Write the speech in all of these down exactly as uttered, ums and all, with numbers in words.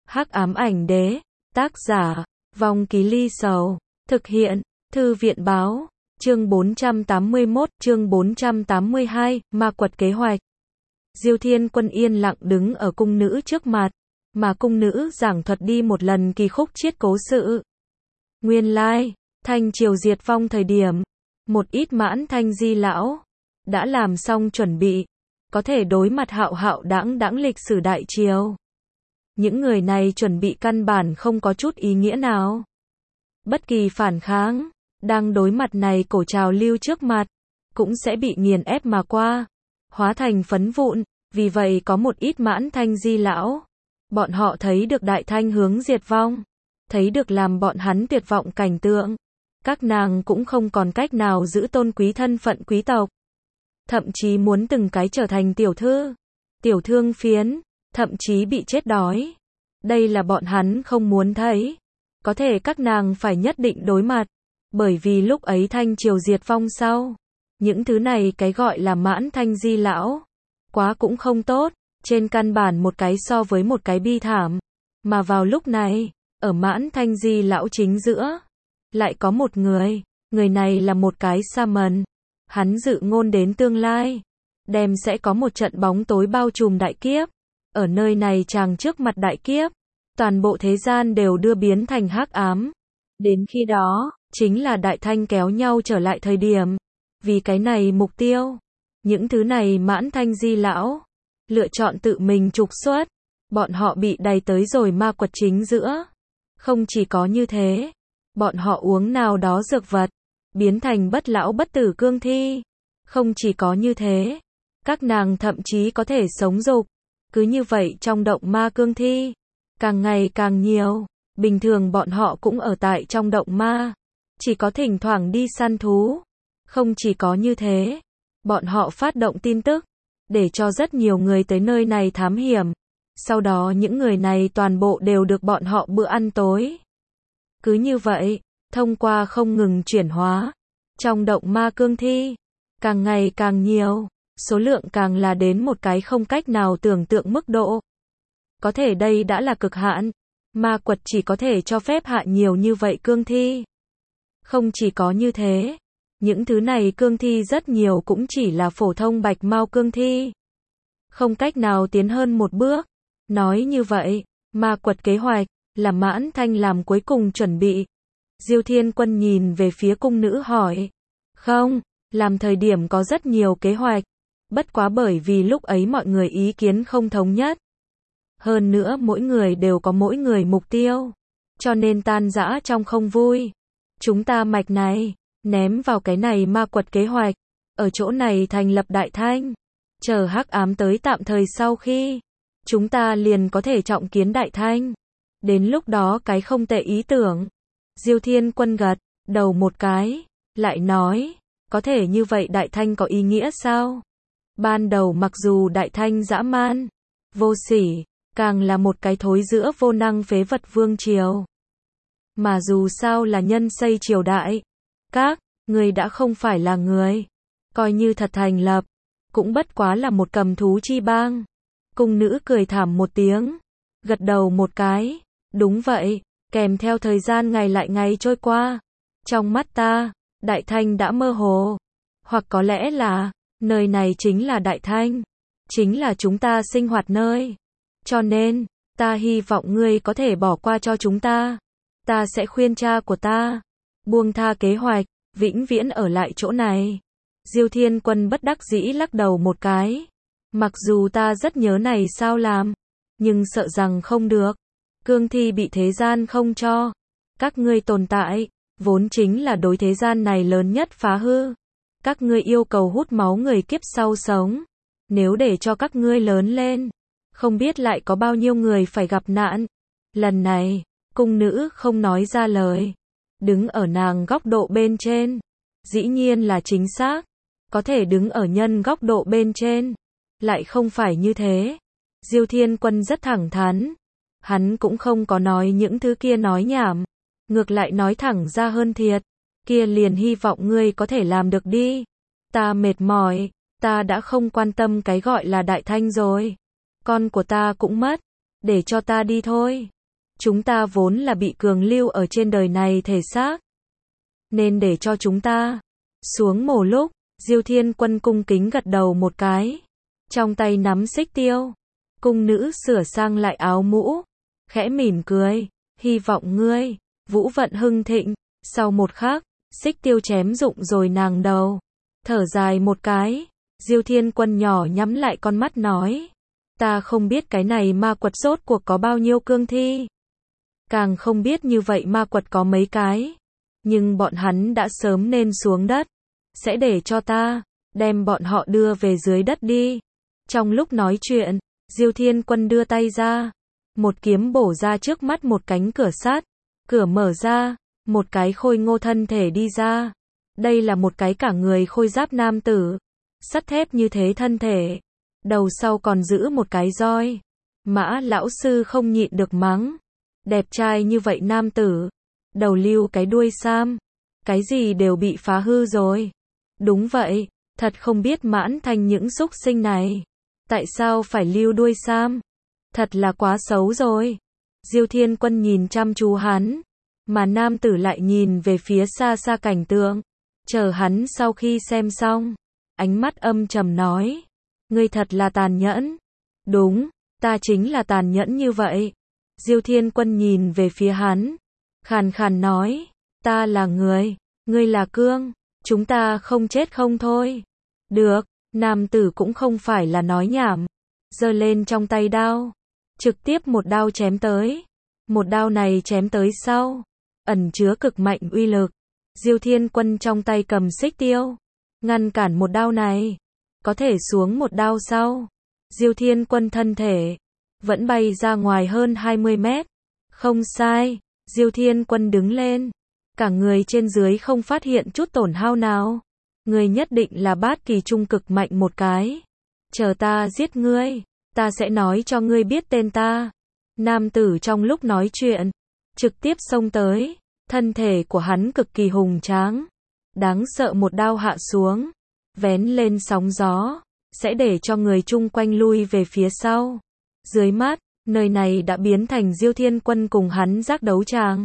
Hắc ám ảnh đế, tác giả, Vong Ký Ly Sầu, thực hiện, Thư viện báo, chương bốn trăm tám mươi mốt, chương bốn trăm tám mươi hai, ma quật kế hoạch. Diêu Thiên Quân yên lặng đứng ở cung nữ trước mặt, mà cung nữ giảng thuật đi một lần kỳ khúc chiết cố sự. Nguyên lai, Thanh Triều diệt vong thời điểm, một ít mãn thanh di lão đã làm xong chuẩn bị, có thể đối mặt hạo hạo đãng đãng lịch sử đại triều. Những người này chuẩn bị căn bản không có chút ý nghĩa nào. Bất kỳ phản kháng, đang đối mặt này cổ trào lưu trước mặt, cũng sẽ bị nghiền ép mà qua, hóa thành phấn vụn. Vì vậy có một ít mãn thanh di lão, bọn họ thấy được đại thanh hướng diệt vong, thấy được làm bọn hắn tuyệt vọng cảnh tượng. Các nàng cũng không còn cách nào giữ tôn quý thân phận quý tộc, thậm chí muốn từng cái trở thành tiểu thư, tiểu thương phiến, thậm chí bị chết đói. Đây là bọn hắn không muốn thấy. Có thể các nàng phải nhất định đối mặt, bởi vì lúc ấy Thanh Triều diệt vong sau, những thứ này cái gọi là mãn thanh di lão, quá cũng không tốt, trên căn bản một cái so với một cái bi thảm. Mà vào lúc này, ở mãn thanh di lão chính giữa, lại có một người, người này là một cái sa mần. Hắn dự ngôn đến tương lai, đem sẽ có một trận bóng tối bao trùm đại kiếp. Ở nơi này chàng trước mặt đại kiếp, toàn bộ thế gian đều đưa biến thành hắc ám. Đến khi đó, chính là đại thanh kéo nhau trở lại thời điểm. Vì cái này mục tiêu, những thứ này mãn thanh di lão, lựa chọn tự mình trục xuất. Bọn họ bị đày tới rồi ma quật chính giữa. Không chỉ có như thế, bọn họ uống nào đó dược vật, biến thành bất lão bất tử cương thi. Không chỉ có như thế, các nàng thậm chí có thể sống dục. Cứ như vậy trong động ma cương thi, càng ngày càng nhiều. Bình thường bọn họ cũng ở tại trong động ma, chỉ có thỉnh thoảng đi săn thú. Không chỉ có như thế, bọn họ phát động tin tức, để cho rất nhiều người tới nơi này thám hiểm. Sau đó những người này toàn bộ đều được bọn họ bữa ăn tối. Cứ như vậy, thông qua không ngừng chuyển hóa, trong động ma cương thi, càng ngày càng nhiều, số lượng càng là đến một cái không cách nào tưởng tượng mức độ. Có thể đây đã là cực hạn, ma quật chỉ có thể cho phép hạ nhiều như vậy cương thi. Không chỉ có như thế, những thứ này cương thi rất nhiều cũng chỉ là phổ thông bạch mao cương thi. Không cách nào tiến hơn một bước. Nói như vậy, ma quật kế hoạch, là mãn thanh làm cuối cùng chuẩn bị. Diêu Thiên Quân nhìn về phía cung nữ hỏi. Không, làm thời điểm có rất nhiều kế hoạch. Bất quá bởi vì lúc ấy mọi người ý kiến không thống nhất. Hơn nữa mỗi người đều có mỗi người mục tiêu. Cho nên tan rã trong không vui. Chúng ta mạch này, ném vào cái này ma quật kế hoạch. Ở chỗ này thành lập đại thanh. Chờ hắc ám tới tạm thời sau khi, chúng ta liền có thể trọng kiến đại thanh. Đến lúc đó cái không tệ ý tưởng. Diêu Thiên Quân gật đầu một cái, lại nói, có thể như vậy đại thanh có ý nghĩa sao? Ban đầu mặc dù đại thanh dã man, vô sỉ, càng là một cái thối giữa vô năng phế vật vương triều. Mà dù sao là nhân xây triều đại, các người đã không phải là người, coi như thật thành lập, cũng bất quá là một cầm thú chi bang. Cung nữ cười thảm một tiếng, gật đầu một cái, đúng vậy, kèm theo thời gian ngày lại ngày trôi qua. Trong mắt ta, đại thanh đã mơ hồ, hoặc có lẽ là, nơi này chính là đại thanh, chính là chúng ta sinh hoạt nơi. Cho nên, ta hy vọng ngươi có thể bỏ qua cho chúng ta. Ta sẽ khuyên cha của ta, buông tha kế hoạch, vĩnh viễn ở lại chỗ này. Diêu Thiên Quân bất đắc dĩ lắc đầu một cái. Mặc dù ta rất nhớ này sao làm, nhưng sợ rằng không được. Cương thi bị thế gian không cho. Các ngươi tồn tại, vốn chính là đối thế gian này lớn nhất phá hư. Các ngươi yêu cầu hút máu người kiếp sau sống. Nếu để cho các ngươi lớn lên, không biết lại có bao nhiêu người phải gặp nạn. Lần này, cung nữ không nói ra lời. Đứng ở nàng góc độ bên trên, dĩ nhiên là chính xác. Có thể đứng ở nhân góc độ bên trên, lại không phải như thế. Diêu Thiên Quân rất thẳng thắn. Hắn cũng không có nói những thứ kia nói nhảm. Ngược lại nói thẳng ra hơn thiệt. Kia liền hy vọng ngươi có thể làm được đi. Ta mệt mỏi. Ta đã không quan tâm cái gọi là đại thanh rồi. Con của ta cũng mất. Để cho ta đi thôi. Chúng ta vốn là bị cường lưu ở trên đời này thể xác, nên để cho chúng ta xuống mồ lúc. Diêu Thiên Quân cung kính gật đầu một cái, trong tay nắm xích tiêu. Cung nữ sửa sang lại áo mũ, khẽ mỉm cười, hy vọng ngươi vũ vận hưng thịnh. Sau một khắc, xích tiêu chém rụng rồi nàng đầu, thở dài một cái. Diêu Thiên Quân nhỏ nhắm lại con mắt nói, ta không biết cái này ma quật rốt cuộc có bao nhiêu cương thi, càng không biết như vậy ma quật có mấy cái, nhưng bọn hắn đã sớm nên xuống đất, sẽ để cho ta đem bọn họ đưa về dưới đất đi. Trong lúc nói chuyện, Diêu Thiên Quân đưa tay ra, một kiếm bổ ra trước mắt một cánh cửa sắt, cửa mở ra, một cái khôi ngô thân thể đi ra. Đây là một cái cả người khôi giáp nam tử, sắt thép như thế thân thể, đầu sau còn giữ một cái roi. Mã lão sư không nhịn được mắng, đẹp trai như vậy nam tử, đầu lưu cái đuôi sam, cái gì đều bị phá hư rồi. Đúng vậy, thật không biết Mãn Thanh những xúc sinh này, tại sao phải lưu đuôi sam, thật là quá xấu rồi. Diêu Thiên Quân nhìn chăm chú hắn, mà nam tử lại nhìn về phía xa xa cảnh tượng, chờ hắn sau khi xem xong, ánh mắt âm trầm nói, ngươi thật là tàn nhẫn. Đúng, ta chính là tàn nhẫn như vậy. Diêu Thiên Quân nhìn về phía hắn, khàn khàn nói, ta là người, ngươi là cương, chúng ta không chết không thôi. Được, nam tử cũng không phải là nói nhảm, giơ lên trong tay đao, trực tiếp một đao chém tới. Một đao này chém tới sau, ẩn chứa cực mạnh uy lực. Diêu Thiên Quân trong tay cầm xích tiêu, ngăn cản một đao này, có thể xuống một đao sau. Diêu Thiên Quân thân thể vẫn bay ra ngoài hơn hai mươi mét. Không sai, Diêu Thiên Quân đứng lên, cả người trên dưới không phát hiện chút tổn hao nào. Ngươi nhất định là bát kỳ trung cực mạnh một cái. Chờ ta giết ngươi, ta sẽ nói cho ngươi biết tên ta. Nam tử trong lúc nói chuyện, trực tiếp xông tới, thân thể của hắn cực kỳ hùng tráng, đáng sợ một đao hạ xuống, vén lên sóng gió, sẽ để cho người chung quanh lui về phía sau. Dưới mắt, nơi này đã biến thành Diêu Thiên Quân cùng hắn giác đấu tràng.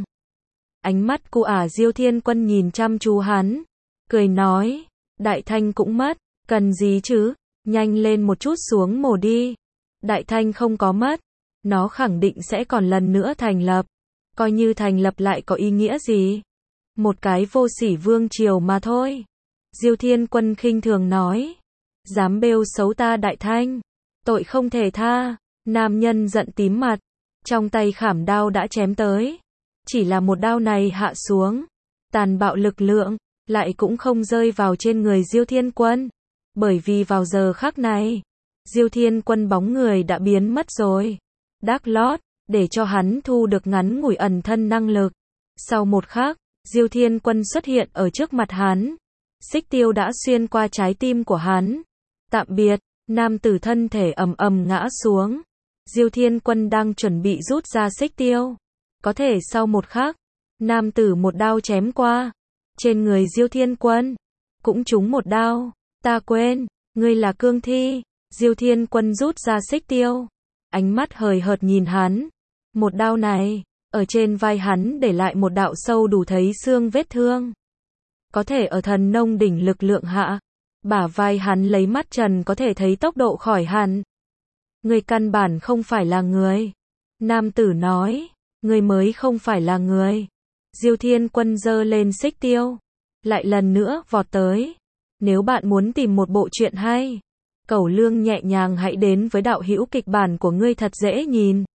Ánh mắt cu ả Diêu Thiên Quân nhìn chăm chú hắn, cười nói, Đại Thanh cũng mất, cần gì chứ, nhanh lên một chút xuống mồ đi. Đại Thanh không có mất, nó khẳng định sẽ còn lần nữa thành lập, coi như thành lập lại có ý nghĩa gì, một cái vô sỉ vương triều mà thôi. Diêu Thiên Quân khinh thường nói, dám bêu xấu ta Đại Thanh, tội không thể tha. Nam nhân giận tím mặt, trong tay khảm đao đã chém tới, chỉ là một đao này hạ xuống, tàn bạo lực lượng lại cũng không rơi vào trên người Diêu Thiên Quân, bởi vì vào giờ khắc này, Diêu Thiên Quân bóng người đã biến mất rồi. Đắc lót, để cho hắn thu được ngắn ngủi ẩn thân năng lực. Sau một khắc, Diêu Thiên Quân xuất hiện ở trước mặt hắn. Xích tiêu đã xuyên qua trái tim của hắn. Tạm biệt, nam tử thân thể ầm ầm ngã xuống. Diêu Thiên Quân đang chuẩn bị rút ra xích tiêu. Có thể sau một khắc, nam tử một đao chém qua. Trên người Diêu Thiên Quân, cũng trúng một đao. Ta quên, ngươi là cương thi. Diêu Thiên Quân rút ra xích tiêu, ánh mắt hời hợt nhìn hắn. Một đao này, ở trên vai hắn để lại một đạo sâu đủ thấy xương vết thương. Có thể ở thần nông đỉnh lực lượng hạ, bả vai hắn lấy mắt trần có thể thấy tốc độ khỏi hẳn. Ngươi căn bản không phải là người. Nam tử nói, ngươi mới không phải là người. Diêu Thiên Quân giơ lên xích tiêu, lại lần nữa vọt tới. Nếu bạn muốn tìm một bộ truyện hay, Cẩu Lương nhẹ nhàng hãy đến với đạo hữu kịch bản của ngươi thật dễ nhìn.